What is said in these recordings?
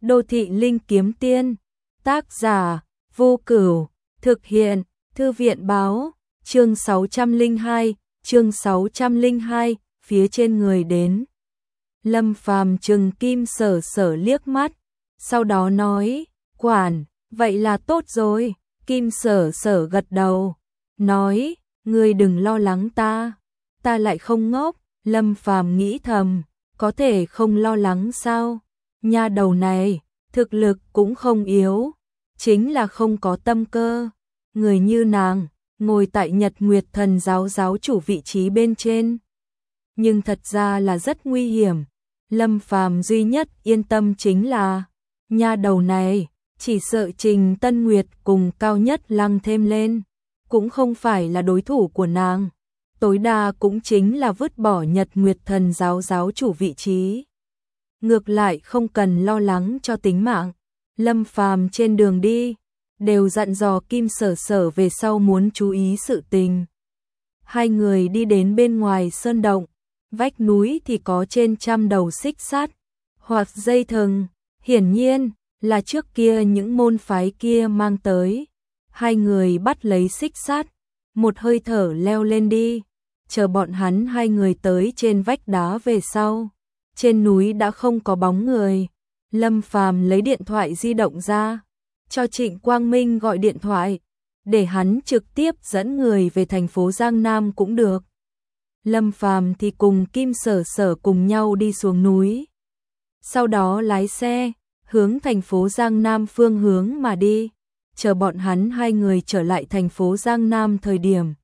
Đô thị linh kiếm tiên, tác giả, Vô Cửu, thực hiện, Thư viện báo, chương 602, phía trên người đến. Lâm Phàm trừng Kim Sở Sở liếc mắt, sau đó nói, quản, vậy là tốt rồi. Kim Sở Sở gật đầu, nói, ngươi đừng lo lắng ta lại không ngốc. Lâm Phàm nghĩ thầm, có thể không lo lắng sao? Nha đầu này, thực lực cũng không yếu, chính là không có tâm cơ. Người như nàng, ngồi tại Nhật Nguyệt Thần giáo giáo chủ vị trí bên trên, nhưng thật ra là rất nguy hiểm. Lâm Phàm duy nhất yên tâm chính là, nha đầu này, chỉ sợ Trình Tân Nguyệt cùng Cao Nhất Lăng thêm lên, cũng không phải là đối thủ của nàng. Tối đa cũng chính là vứt bỏ Nhật Nguyệt Thần giáo giáo chủ vị trí. Ngược lại không cần lo lắng cho tính mạng. Lâm Phàm trên đường đi, đều dặn dò Kim Sở Sở về sau muốn chú ý sự tình. Hai người đi đến bên ngoài sơn động, vách núi thì có trên trăm đầu xích sắt, hoặc dây thừng, hiển nhiên là trước kia những môn phái kia mang tới. Hai người bắt lấy xích sắt, một hơi thở leo lên đi, chờ bọn hắn hai người tới trên vách đá về sau. Trên núi đã không có bóng người. Lâm Phàm lấy điện thoại di động ra, cho Trịnh Quang Minh gọi điện thoại, để hắn trực tiếp dẫn người về thành phố Giang Nam cũng được. Lâm Phàm thì cùng Kim Sở Sở cùng nhau đi xuống núi. Sau đó lái xe, hướng thành phố Giang Nam phương hướng mà đi, chờ bọn hắn hai người trở lại thành phố Giang Nam thời điểm.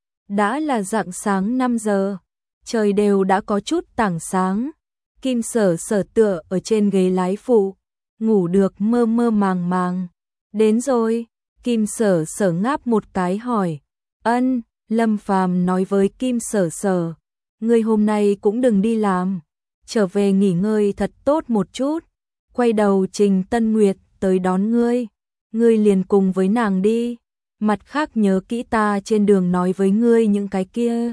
Đã là rạng sáng 5 giờ, trời đều đã có chút tảng sáng. Kim Sở Sở tựa ở trên ghế lái phụ, ngủ được mơ mơ màng màng. Đến rồi, Kim Sở Sở ngáp một cái hỏi. Ân, Lâm Phàm nói với Kim Sở Sở, ngươi hôm nay cũng đừng đi làm, trở về nghỉ ngơi thật tốt một chút. Quay đầu Trình Tân Nguyệt tới đón ngươi, ngươi liền cùng với nàng đi. Mặt khác nhớ kỹ ta trên đường nói với ngươi những cái kia.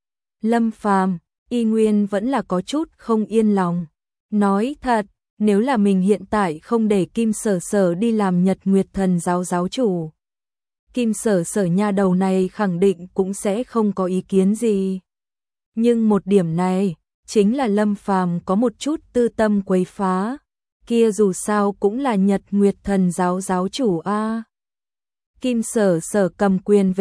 Lâm Phàm y nguyên vẫn là có chút không yên lòng. Nói thật, nếu là mình hiện tại không để Kim Sở Sở đi làm Nhật Nguyệt Thần giáo giáo chủ, Kim Sở Sở nha đầu này khẳng định cũng sẽ không có ý kiến gì. Nhưng một điểm này, chính là Lâm Phàm có một chút tư tâm quấy phá. Kia dù sao cũng là Nhật Nguyệt Thần giáo giáo chủ a. Kim Sở Sở cầm quyền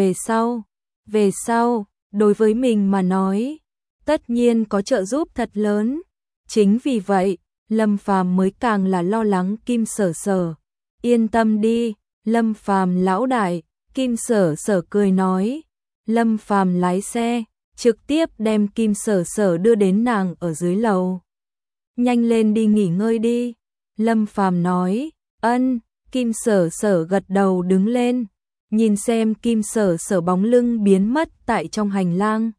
về sau, đối với mình mà nói, tất nhiên có trợ giúp thật lớn. Chính vì vậy, Lâm Phàm mới càng là lo lắng Kim Sở Sở. Yên tâm đi, Lâm Phàm lão đại, Kim Sở Sở cười nói. Lâm Phàm lái xe, trực tiếp đem Kim Sở Sở đưa đến nàng ở dưới lầu. Nhanh lên đi nghỉ ngơi đi, Lâm Phàm nói. Ân, Kim Sở Sở gật đầu đứng lên, nhìn xem Kim Sở Sở bóng lưng biến mất tại trong hành lang.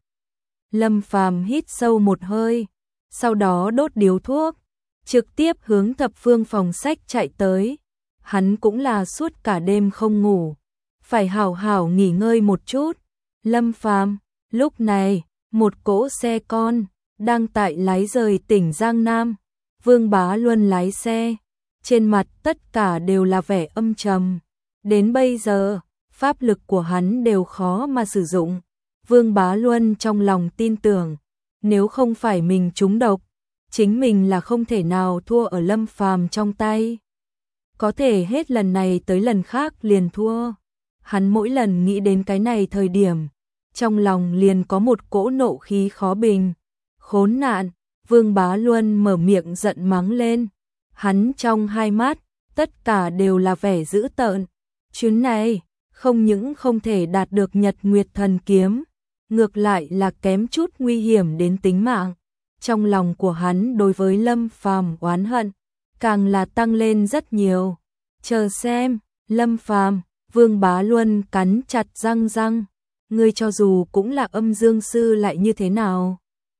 Lâm Phàm hít sâu một hơi, sau đó đốt điếu thuốc, trực tiếp hướng thập phương phòng sách chạy tới. Hắn cũng là suốt cả đêm không ngủ, phải hảo hảo nghỉ ngơi một chút. Lâm Phàm, lúc này, một cỗ xe con đang tại lái rời tỉnh Giang Nam. Vương Bá Luân lái xe, trên mặt tất cả đều là vẻ âm trầm. Đến bây giờ, pháp lực của hắn đều khó mà sử dụng. Vương Bá Luân trong lòng tin tưởng, nếu không phải mình trúng độc, chính mình là không thể nào thua ở Lâm Phàm trong tay. Có thể hết lần này tới lần khác liền thua. Hắn mỗi lần nghĩ đến cái này thời điểm, trong lòng liền có một cỗ nộ khí khó bình. Khốn nạn, Vương Bá Luân mở miệng giận mắng lên. Hắn trong hai mắt, tất cả đều là vẻ dữ tợn. Chuyến này, không những không thể đạt được Nhật Nguyệt Thần kiếm, ngược lại là kém chút nguy hiểm đến tính mạng. Trong lòng của hắn đối với Lâm Phàm oán hận, càng là tăng lên rất nhiều. Chờ xem, Lâm Phàm, Vương Bá Luân cắn chặt răng, ngươi cho dù cũng là âm dương sư lại như thế nào?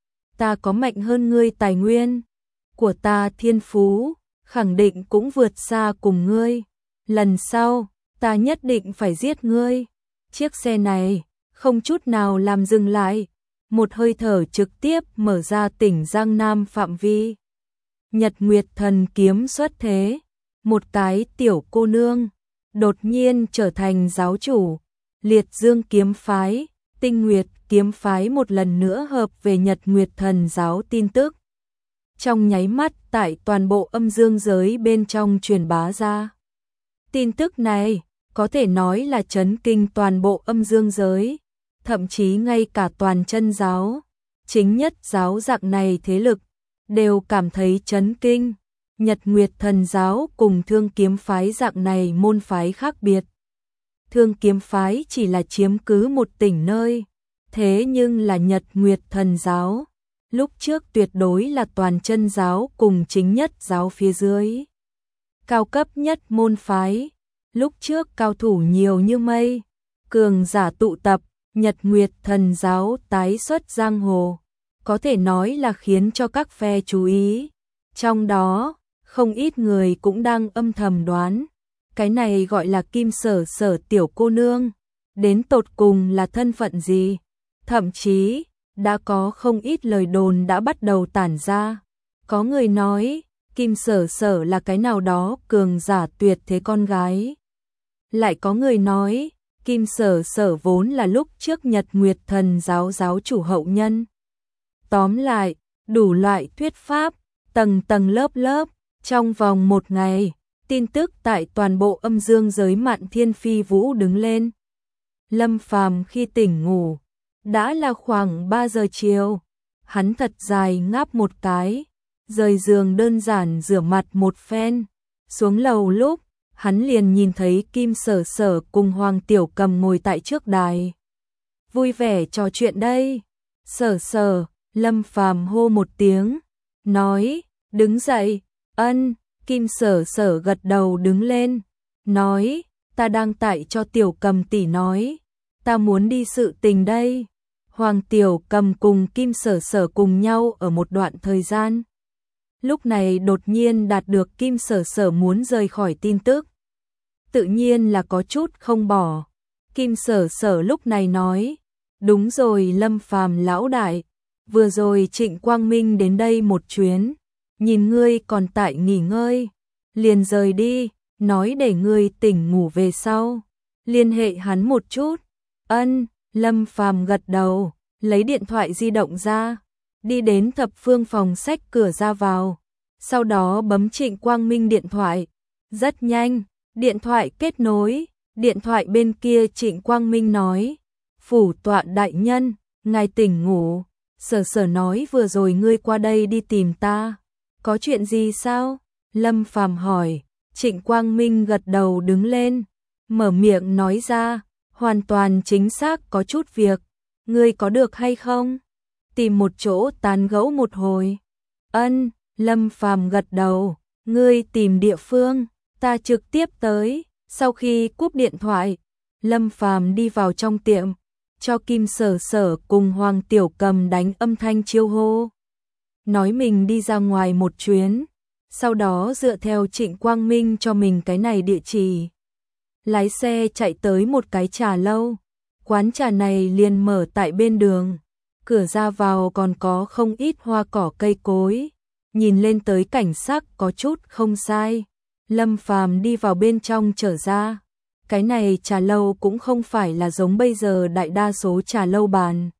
Ta có mạnh hơn ngươi tài nguyên, của ta thiên phú, khẳng định cũng vượt xa cùng ngươi. Lần sau, ta nhất định phải giết ngươi. Chiếc xe này, không chút nào làm dừng lại, một hơi thở trực tiếp mở ra tỉnh Giang Nam phạm vi. Nhật Nguyệt Thần kiếm xuất thế, một cái tiểu cô nương, đột nhiên trở thành giáo chủ, Liệt Dương kiếm phái, Tinh Nguyệt kiếm phái một lần nữa hợp về Nhật Nguyệt Thần giáo tin tức. Trong nháy mắt tại toàn bộ âm dương giới bên trong truyền bá ra. Tin tức này có thể nói là chấn kinh toàn bộ âm dương giới, thậm chí ngay cả toàn chân giáo, chính nhất giáo dạng này thế lực, đều cảm thấy chấn kinh. Nhật Nguyệt Thần giáo cùng Thương kiếm phái dạng này môn phái khác biệt. Thương kiếm phái chỉ là chiếm cứ một tỉnh nơi, thế nhưng là Nhật Nguyệt Thần giáo, lúc trước tuyệt đối là toàn chân giáo cùng chính nhất giáo phía dưới. Cao cấp nhất môn phái, lúc trước cao thủ nhiều như mây, cường giả tụ tập, Nhật Nguyệt Thần giáo tái xuất giang hồ, có thể nói là khiến cho các phe chú ý. Trong đó, không ít người cũng đang âm thầm đoán, cái này gọi là Kim Sở Sở tiểu cô nương, đến tột cùng là thân phận gì? Thậm chí, đã có không ít lời đồn đã bắt đầu tản ra. Có người nói, Kim Sở Sở là cái nào đó cường giả tuyệt thế con gái. Lại có người nói, Kim Sở Sở vốn là lúc trước Nhật Nguyệt Thần giáo giáo chủ hậu nhân. Tóm lại, đủ loại thuyết pháp, tầng tầng lớp lớp, trong vòng một ngày, tin tức tại toàn bộ âm dương giới Mạn Thiên Phi Vũ đứng lên. Lâm Phàm khi tỉnh ngủ, đã là khoảng 3 giờ chiều, hắn thật dài ngáp một cái, rời giường đơn giản rửa mặt một phen, xuống lầu lúc, hắn liền nhìn thấy Kim Sở Sở cùng Hoàng Tiểu Cầm ngồi tại trước đài. Vui vẻ trò chuyện đây. Sở Sở, Lâm Phàm hô một tiếng, nói, đứng dậy. Ân, Kim Sở Sở gật đầu đứng lên, nói, ta đang tại cho Tiểu Cầm tỷ nói, ta muốn đi sự tình đây. Hoàng Tiểu Cầm cùng Kim Sở Sở cùng nhau ở một đoạn thời gian. Lúc này đột nhiên đạt được Kim Sở Sở muốn rời khỏi tin tức. Tự nhiên là có chút không bỏ. Kim Sở Sở lúc này nói, đúng rồi Lâm Phàm lão đại, vừa rồi Trịnh Quang Minh đến đây một chuyến, nhìn ngươi còn tại nghỉ ngơi, liền rời đi, nói để ngươi tỉnh ngủ về sau, liên hệ hắn một chút. Ân, Lâm Phàm gật đầu, lấy điện thoại di động ra, đi đến thập phương phòng sách cửa ra vào, sau đó bấm Trịnh Quang Minh điện thoại. Rất nhanh, điện thoại kết nối, điện thoại bên kia Trịnh Quang Minh nói, phủ tọa đại nhân, ngài tỉnh ngủ, Sở Sở nói vừa rồi ngươi qua đây đi tìm ta, có chuyện gì sao? Lâm Phàm hỏi. Trịnh Quang Minh gật đầu đứng lên, mở miệng nói ra, hoàn toàn chính xác có chút việc, ngươi có được hay không? Tìm một chỗ tán gẫu một hồi. Ân, Lâm Phàm gật đầu, ngươi tìm địa phương, ta trực tiếp tới. Sau khi cúp điện thoại, Lâm Phàm đi vào trong tiệm, cho Kim Sở Sở cùng Hoàng Tiểu Cầm đánh âm thanh chiêu hô, nói mình đi ra ngoài một chuyến, sau đó dựa theo Trịnh Quang Minh cho mình cái này địa chỉ, lái xe chạy tới một cái trà lâu. Quán trà này liền mở tại bên đường, cửa ra vào còn có không ít hoa cỏ cây cối, nhìn lên tới cảnh sắc có chút không sai. Lâm Phàm đi vào bên trong trở ra, cái này trà lâu cũng không phải là giống bây giờ đại đa số trà lâu bàn,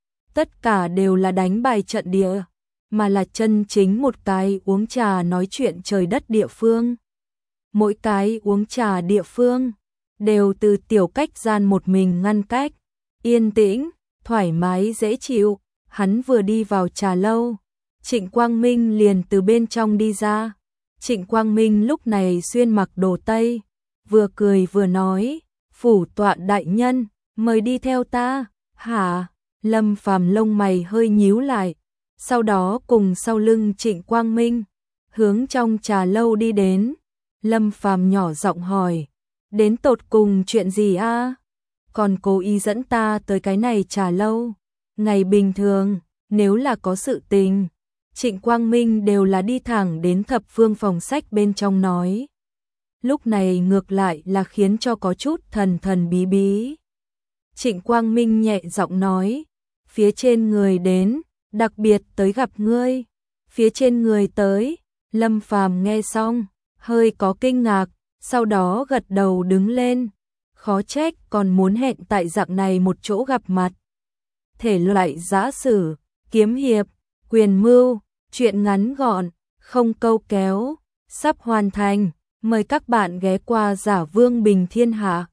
tất cả đều là đánh bài trận địa, mà là chân chính một cái uống trà nói chuyện trời đất địa phương. Mỗi cái uống trà địa phương đều từ tiểu cách gian một mình ngăn cách, yên tĩnh, thoải mái dễ chịu. Hắn vừa đi vào trà lâu, Trịnh Quang Minh liền từ bên trong đi ra. Trịnh Quang Minh lúc này xuyên mặc đồ Tây, vừa cười vừa nói, phủ tọa đại nhân, mời đi theo ta. Hả? Lâm Phàm lông mày hơi nhíu lại, sau đó cùng sau lưng Trịnh Quang Minh, hướng trong trà lâu đi đến. Lâm Phàm nhỏ giọng hỏi, đến tột cùng chuyện gì a? Còn cố ý dẫn ta tới cái này trà lâu. Ngày bình thường, nếu là có sự tình, Trịnh Quang Minh đều là đi thẳng đến thập phương phòng sách bên trong nói. Lúc này ngược lại là khiến cho có chút thần thần bí bí. Trịnh Quang Minh nhẹ giọng nói, phía trên người đến, đặc biệt tới gặp ngươi. Phía trên người tới. Lâm Phàm nghe xong, hơi có kinh ngạc, sau đó gật đầu đứng lên. Khó trách còn muốn hẹn tại dạng này một chỗ gặp mặt. Thể loại giã sử, kiếm hiệp, quyền mưu, truyện ngắn gọn, không câu kéo, sắp hoàn thành. Mời các bạn ghé qua Giả Vương Bình Thiên Hạ.